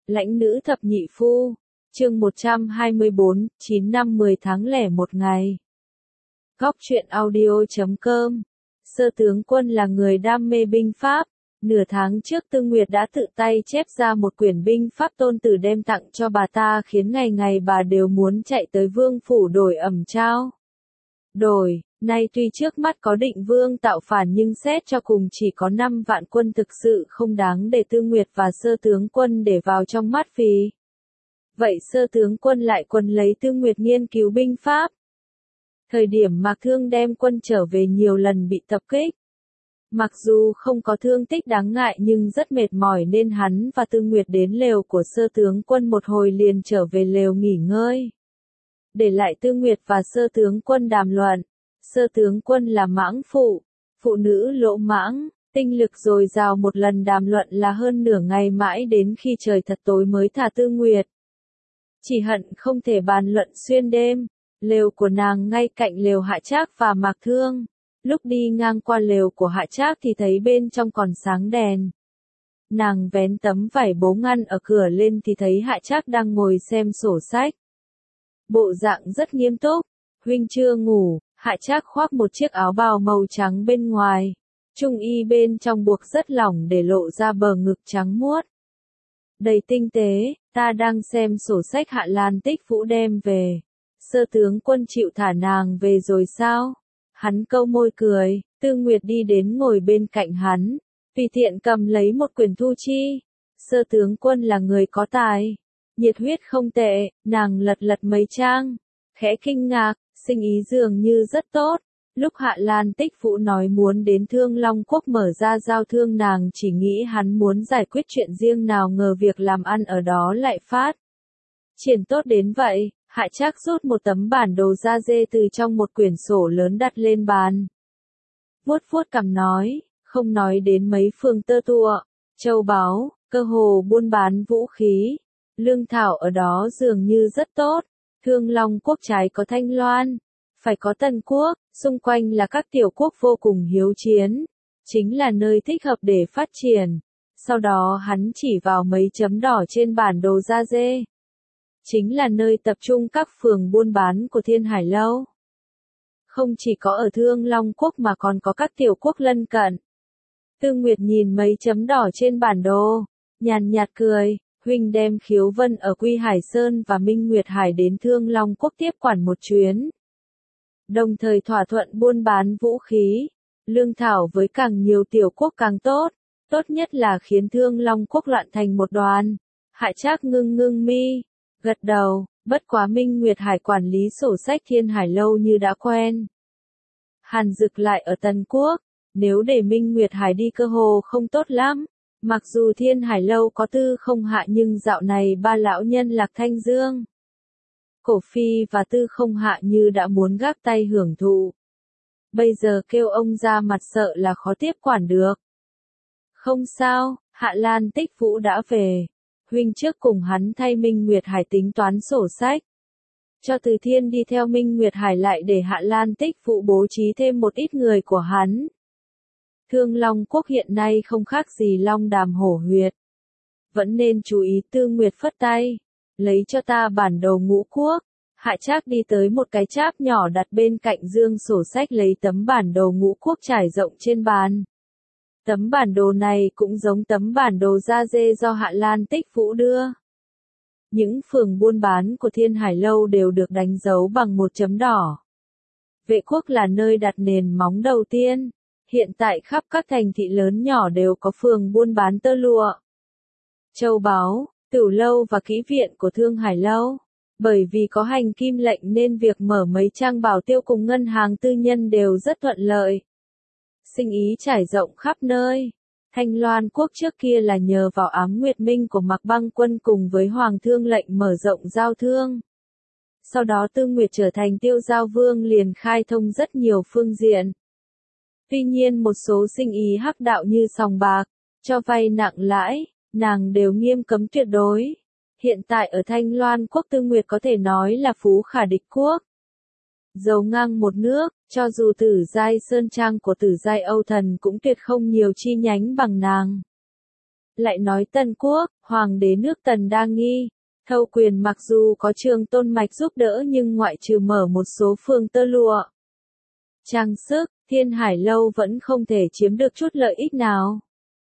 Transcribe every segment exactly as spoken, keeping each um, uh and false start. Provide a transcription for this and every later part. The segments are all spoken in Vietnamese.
Lãnh nữ thập nhị phu, chương một trăm hai mươi bốn, chín năm mười tháng lẻ một ngày. Góc truyện audio chấm com. Sơ tướng Quân là người đam mê binh pháp. Nửa tháng trước Tư Nguyệt đã tự tay chép ra một quyển binh pháp tôn tử đem tặng cho bà ta, khiến ngày ngày bà đều muốn chạy tới vương phủ đổi ẩm trao. Đổi, nay tuy trước mắt có Định Vương tạo phản nhưng xét cho cùng chỉ có năm vạn quân, thực sự không đáng để Tư Nguyệt và Sơ tướng Quân để vào trong mắt vì. Vậy Sơ tướng Quân lại quấn lấy Tư Nguyệt nghiên cứu binh pháp. Thời điểm Mạc Thương đem quân trở về nhiều lần bị tập kích. Mặc dù không có thương tích đáng ngại nhưng rất mệt mỏi nên hắn và Tư Nguyệt đến lều của Sơ tướng Quân một hồi liền trở về lều nghỉ ngơi. Để lại Tư Nguyệt và Sơ tướng Quân đàm luận. Sơ tướng Quân là mãng phụ, phụ nữ lỗ mãng, tinh lực dồi dào, một lần đàm luận là hơn nửa ngày, mãi đến khi trời thật tối mới thả Tư Nguyệt. Chỉ hận không thể bàn luận xuyên đêm. Lều của nàng ngay cạnh lều Hạ Trác và Mạc Thương. Lúc đi ngang qua lều của Hạ Trác thì thấy bên trong còn sáng đèn. Nàng vén tấm vải bố ngăn ở cửa lên thì thấy Hạ Trác đang ngồi xem sổ sách. Bộ dạng rất nghiêm túc. Huynh chưa ngủ. Hạ Trác khoác một chiếc áo bào màu trắng bên ngoài. Trung y bên trong buộc rất lỏng để lộ ra bờ ngực trắng muốt. Đầy tinh tế, ta đang xem sổ sách Hạ Lan Tích Vũ đem về. Sơ tướng Quân chịu thả nàng về rồi sao? Hắn câu môi cười. Tư Nguyệt đi đến ngồi bên cạnh hắn. Tùy tiện cầm lấy một quyển thu chi. Sơ tướng Quân là người có tài. Nhiệt huyết không tệ, nàng lật lật mấy trang. Khẽ kinh ngạc, sinh ý dường như rất tốt. Lúc Hạ Lan Tích Vũ nói muốn đến Thương Long Quốc mở ra giao thương, nàng chỉ nghĩ hắn muốn giải quyết chuyện riêng, nào ngờ việc làm ăn ở đó lại phát triển tốt đến vậy. Hạ Trác rút một tấm bản đồ da dê từ trong một quyển sổ lớn đặt lên bàn. Vuốt vuốt cằm nói, không nói đến mấy phương tơ tụa, châu báu, cơ hồ buôn bán vũ khí, lương thảo ở đó dường như rất tốt. Thương Long Quốc trái có Thanh Loan, phải có Tần Quốc, xung quanh là các tiểu quốc vô cùng hiếu chiến, chính là nơi thích hợp để phát triển. Sau đó hắn chỉ vào mấy chấm đỏ trên bản đồ da dê. Chính là nơi tập trung các phường buôn bán của Thiên Hải Lâu. Không chỉ có ở Thương Long Quốc mà còn có các tiểu quốc lân cận. Tư Nguyệt nhìn mấy chấm đỏ trên bản đồ, nhàn nhạt cười. Huynh đem Khiếu Vân ở Quy Hải Sơn và Minh Nguyệt Hải đến Thương Long Quốc tiếp quản một chuyến. Đồng thời thỏa thuận buôn bán vũ khí, lương thảo với càng nhiều tiểu quốc càng tốt. Tốt nhất là khiến Thương Long Quốc loạn thành một đoàn. Hạ Trác ngưng ngưng mi, gật đầu. Bất quá Minh Nguyệt Hải quản lý sổ sách Thiên Hải Lâu như đã quen. Hàn Dực lại ở Tần Quốc, nếu để Minh Nguyệt Hải đi cơ hồ không tốt lắm. Mặc dù Thiên Hải Lâu có Tư Không Hạ nhưng dạo này ba lão nhân Lạc Thanh Dương, Cổ Phi và Tư Không Hạ như đã muốn gác tay hưởng thụ. Bây giờ kêu ông ra mặt sợ là khó tiếp quản được. Không sao, Hạ Lan Tích Vũ đã về. Huynh trước cùng hắn thay Minh Nguyệt Hải tính toán sổ sách. Cho Từ Thiên đi theo Minh Nguyệt Hải, lại để Hạ Lan Tích Vũ bố trí thêm một ít người của hắn. Thương Long Quốc hiện nay không khác gì Long Đàm Hổ Huyệt. Vẫn nên chú ý. Tư Nguyệt phất tay. Lấy cho ta bản đồ Ngũ Quốc. Hạ Trác đi tới một cái cháp nhỏ đặt bên cạnh dương sổ sách, lấy tấm bản đồ Ngũ Quốc trải rộng trên bàn. Tấm bản đồ này cũng giống tấm bản đồ da dê do Hạ Lan Tích Vũ đưa. Những phường buôn bán của Thiên Hải Lâu đều được đánh dấu bằng một chấm đỏ. Vệ quốc là nơi đặt nền móng đầu tiên. Hiện tại khắp các thành thị lớn nhỏ đều có phường buôn bán tơ lụa, châu báu, tửu lâu và kỹ viện của Thương Hải Lâu. Bởi vì có hành kim lệnh nên việc mở mấy trang bảo tiêu cùng ngân hàng tư nhân đều rất thuận lợi. Sinh ý trải rộng khắp nơi. Thanh Loan Quốc trước kia là nhờ vào Ám Nguyệt Minh của Mạc Băng Quân cùng với Hoàng thương lệnh mở rộng giao thương. Sau đó Tư Nguyệt trở thành Tiêu Giao Vương liền khai thông rất nhiều phương diện. Tuy nhiên một số sinh ý hắc đạo như sòng bạc, cho vay nặng lãi, nàng đều nghiêm cấm tuyệt đối. Hiện tại ở Thanh Loan Quốc Tư Nguyệt có thể nói là phú khả địch quốc. Giàu ngang một nước, cho dù Tử Giai Sơn Trang của Tử Giai Âu Thần cũng tuyệt không nhiều chi nhánh bằng nàng. Lại nói Tân Quốc, hoàng đế nước Tần đa nghi, thâu quyền mặc dù có Trường Tôn Mạch giúp đỡ nhưng ngoại trừ mở một số phường tơ lụa, trang sức, Thiên Hải Lâu vẫn không thể chiếm được chút lợi ích nào.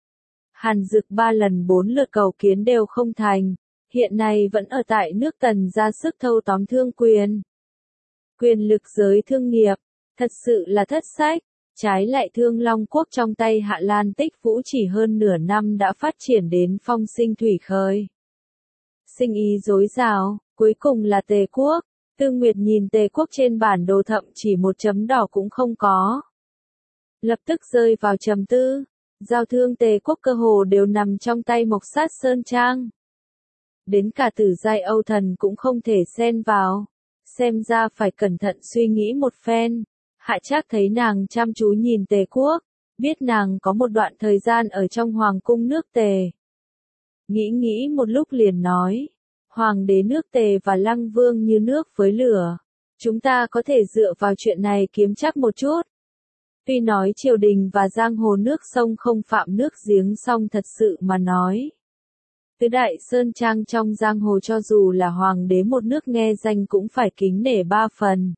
Hàn Dực ba lần bốn lượt cầu kiến đều không thành, hiện nay vẫn ở tại nước Tần ra sức thâu tóm thương quyền. Quyền lực giới thương nghiệp, thật sự là thất sách, trái lại Thương Long Quốc trong tay Hạ Lan Tích Vũ chỉ hơn nửa năm đã phát triển đến phong sinh thủy khởi. Sinh ý dối dào, cuối cùng là Tề Quốc. Tương Nguyệt nhìn Tề Quốc trên bản đồ thậm chỉ một chấm đỏ cũng không có. Lập tức rơi vào trầm tư, giao thương Tề Quốc cơ hồ đều nằm trong tay Mộc Sát Sơn Trang. Đến cả Tử Giai Âu Thần cũng không thể xen vào, xem ra phải cẩn thận suy nghĩ một phen. Hạ Trác thấy nàng chăm chú nhìn Tề Quốc, biết nàng có một đoạn thời gian ở trong hoàng cung nước Tề. Nghĩ nghĩ một lúc liền nói, hoàng đế nước Tề và Lăng Vương như nước với lửa, chúng ta có thể dựa vào chuyện này kiếm chắc một chút. Tuy nói triều đình và giang hồ nước sông không phạm nước giếng song thật sự mà nói. Tứ đại sơn trang trong giang hồ cho dù là hoàng đế một nước nghe danh cũng phải kính nể ba phần.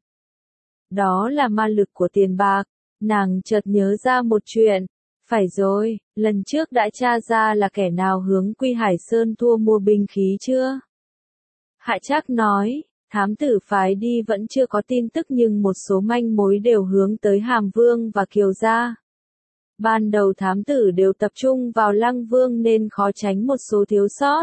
Đó là ma lực của tiền bạc, nàng chợt nhớ ra một chuyện. Phải rồi, lần trước đã tra ra là kẻ nào hướng Quy Hải Sơn thua mua binh khí chưa? Hạ Trác nói, thám tử phái đi vẫn chưa có tin tức nhưng một số manh mối đều hướng tới Hàm Vương và Kiều Gia. Ban đầu thám tử đều tập trung vào Lăng Vương nên khó tránh một số thiếu sót.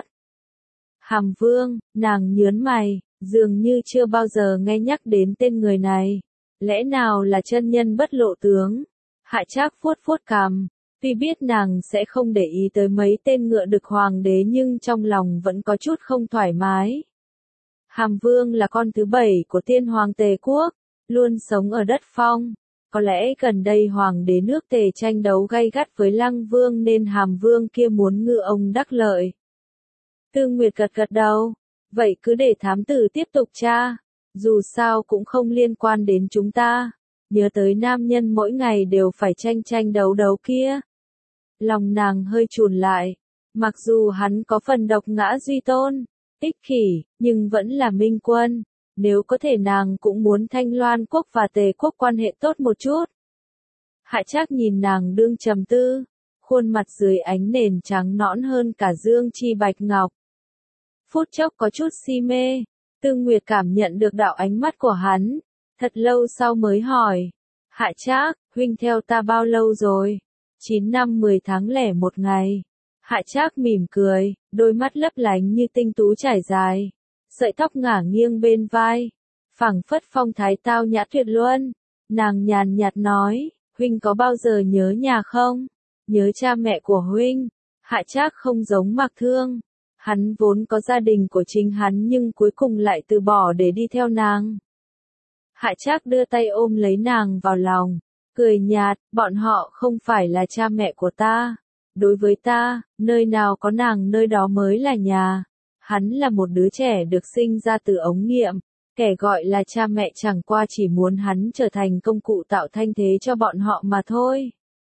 Hàm Vương, nàng nhớn mày, dường như chưa bao giờ nghe nhắc đến tên người này. Lẽ nào là chân nhân bất lộ tướng? Hạ Trác vuốt vuốt cằm, tuy biết nàng sẽ không để ý tới mấy tên ngựa đực hoàng đế nhưng trong lòng vẫn có chút không thoải mái. Hàm Vương là con thứ bảy của tiên hoàng Tề Quốc, luôn sống ở đất Phong. Có lẽ gần đây hoàng đế nước Tề tranh đấu gay gắt với Lăng Vương nên Hàm Vương kia muốn ngư ông đắc lợi. Tương Nguyệt gật gật đầu, vậy cứ để thám tử tiếp tục tra, dù sao cũng không liên quan đến chúng ta. Nhớ tới nam nhân mỗi ngày đều phải tranh tranh đấu đấu kia. Lòng nàng hơi chùn lại, mặc dù hắn có phần độc ngã duy tôn, ích kỷ, nhưng vẫn là minh quân. Nếu có thể nàng cũng muốn Thanh Loan Quốc và Tề Quốc quan hệ tốt một chút. Hạ Trác nhìn nàng đương trầm tư, khuôn mặt dưới ánh nền trắng nõn hơn cả dương chi bạch ngọc. Phút chốc có chút si mê, Tương Nguyệt cảm nhận được đạo ánh mắt của hắn, thật lâu sau mới hỏi, Hạ Trác, huynh theo ta bao lâu rồi? Chín năm mười tháng lẻ một ngày. Hạ Trác mỉm cười, đôi mắt lấp lánh như tinh tú trải dài. Sợi tóc ngả nghiêng bên vai, phảng phất phong thái tao nhã tuyệt luân. Nàng nhàn nhạt nói, huynh có bao giờ nhớ nhà không? Nhớ cha mẹ của huynh. Hạ Trác không giống Mạc Thương. Hắn vốn có gia đình của chính hắn nhưng cuối cùng lại từ bỏ để đi theo nàng. Hạ Trác đưa tay ôm lấy nàng vào lòng, cười nhạt, bọn họ không phải là cha mẹ của ta. Đối với ta, nơi nào có nàng nơi đó mới là nhà. Hắn là một đứa trẻ được sinh ra từ ống nghiệm, kẻ gọi là cha mẹ chẳng qua chỉ muốn hắn trở thành công cụ tạo thanh thế cho bọn họ mà thôi.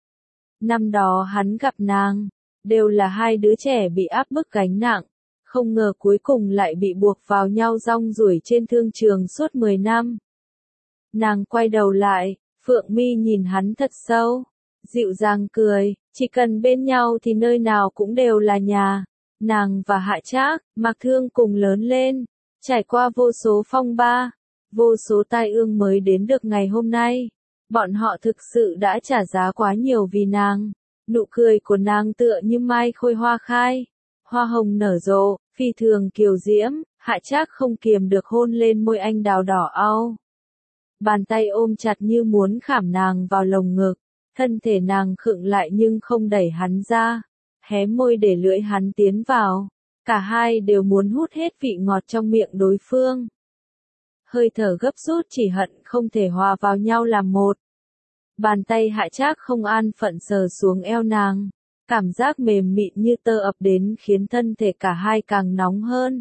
Năm đó hắn gặp nàng, đều là hai đứa trẻ bị áp bức gánh nặng, không ngờ cuối cùng lại bị buộc vào nhau rong ruổi trên thương trường suốt mười năm. Nàng quay đầu lại, Phượng Mi nhìn hắn thật sâu, dịu dàng cười, chỉ cần bên nhau thì nơi nào cũng đều là nhà. Nàng và Hạ Trác, Mạc Thương cùng lớn lên, trải qua vô số phong ba, vô số tai ương mới đến được ngày hôm nay. Bọn họ thực sự đã trả giá quá nhiều vì nàng. Nụ cười của nàng tựa như mai khôi hoa khai, hoa hồng nở rộ, phi thường kiều diễm. Hạ Trác không kiềm được hôn lên môi anh đào đỏ au. Bàn tay ôm chặt như muốn khảm nàng vào lồng ngực, thân thể nàng khựng lại nhưng không đẩy hắn ra. Hé môi để lưỡi hắn tiến vào, cả hai đều muốn hút hết vị ngọt trong miệng đối phương. Hơi thở gấp rút chỉ hận không thể hòa vào nhau làm một. Bàn tay Hạ Trác không an phận sờ xuống eo nàng, cảm giác mềm mịn như tơ ập đến khiến thân thể cả hai càng nóng hơn.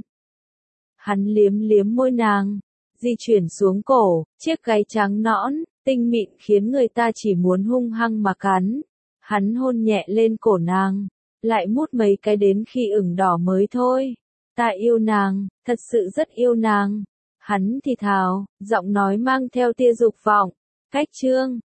Hắn liếm liếm môi nàng, di chuyển xuống cổ, chiếc gáy trắng nõn, tinh mịn khiến người ta chỉ muốn hung hăng mà cắn. Hắn hôn nhẹ lên cổ nàng, lại mút mấy cái đến khi ửng đỏ mới thôi. Ta yêu nàng, thật sự rất yêu nàng. Hắn thì thào, giọng nói mang theo tia dục vọng. Cách chương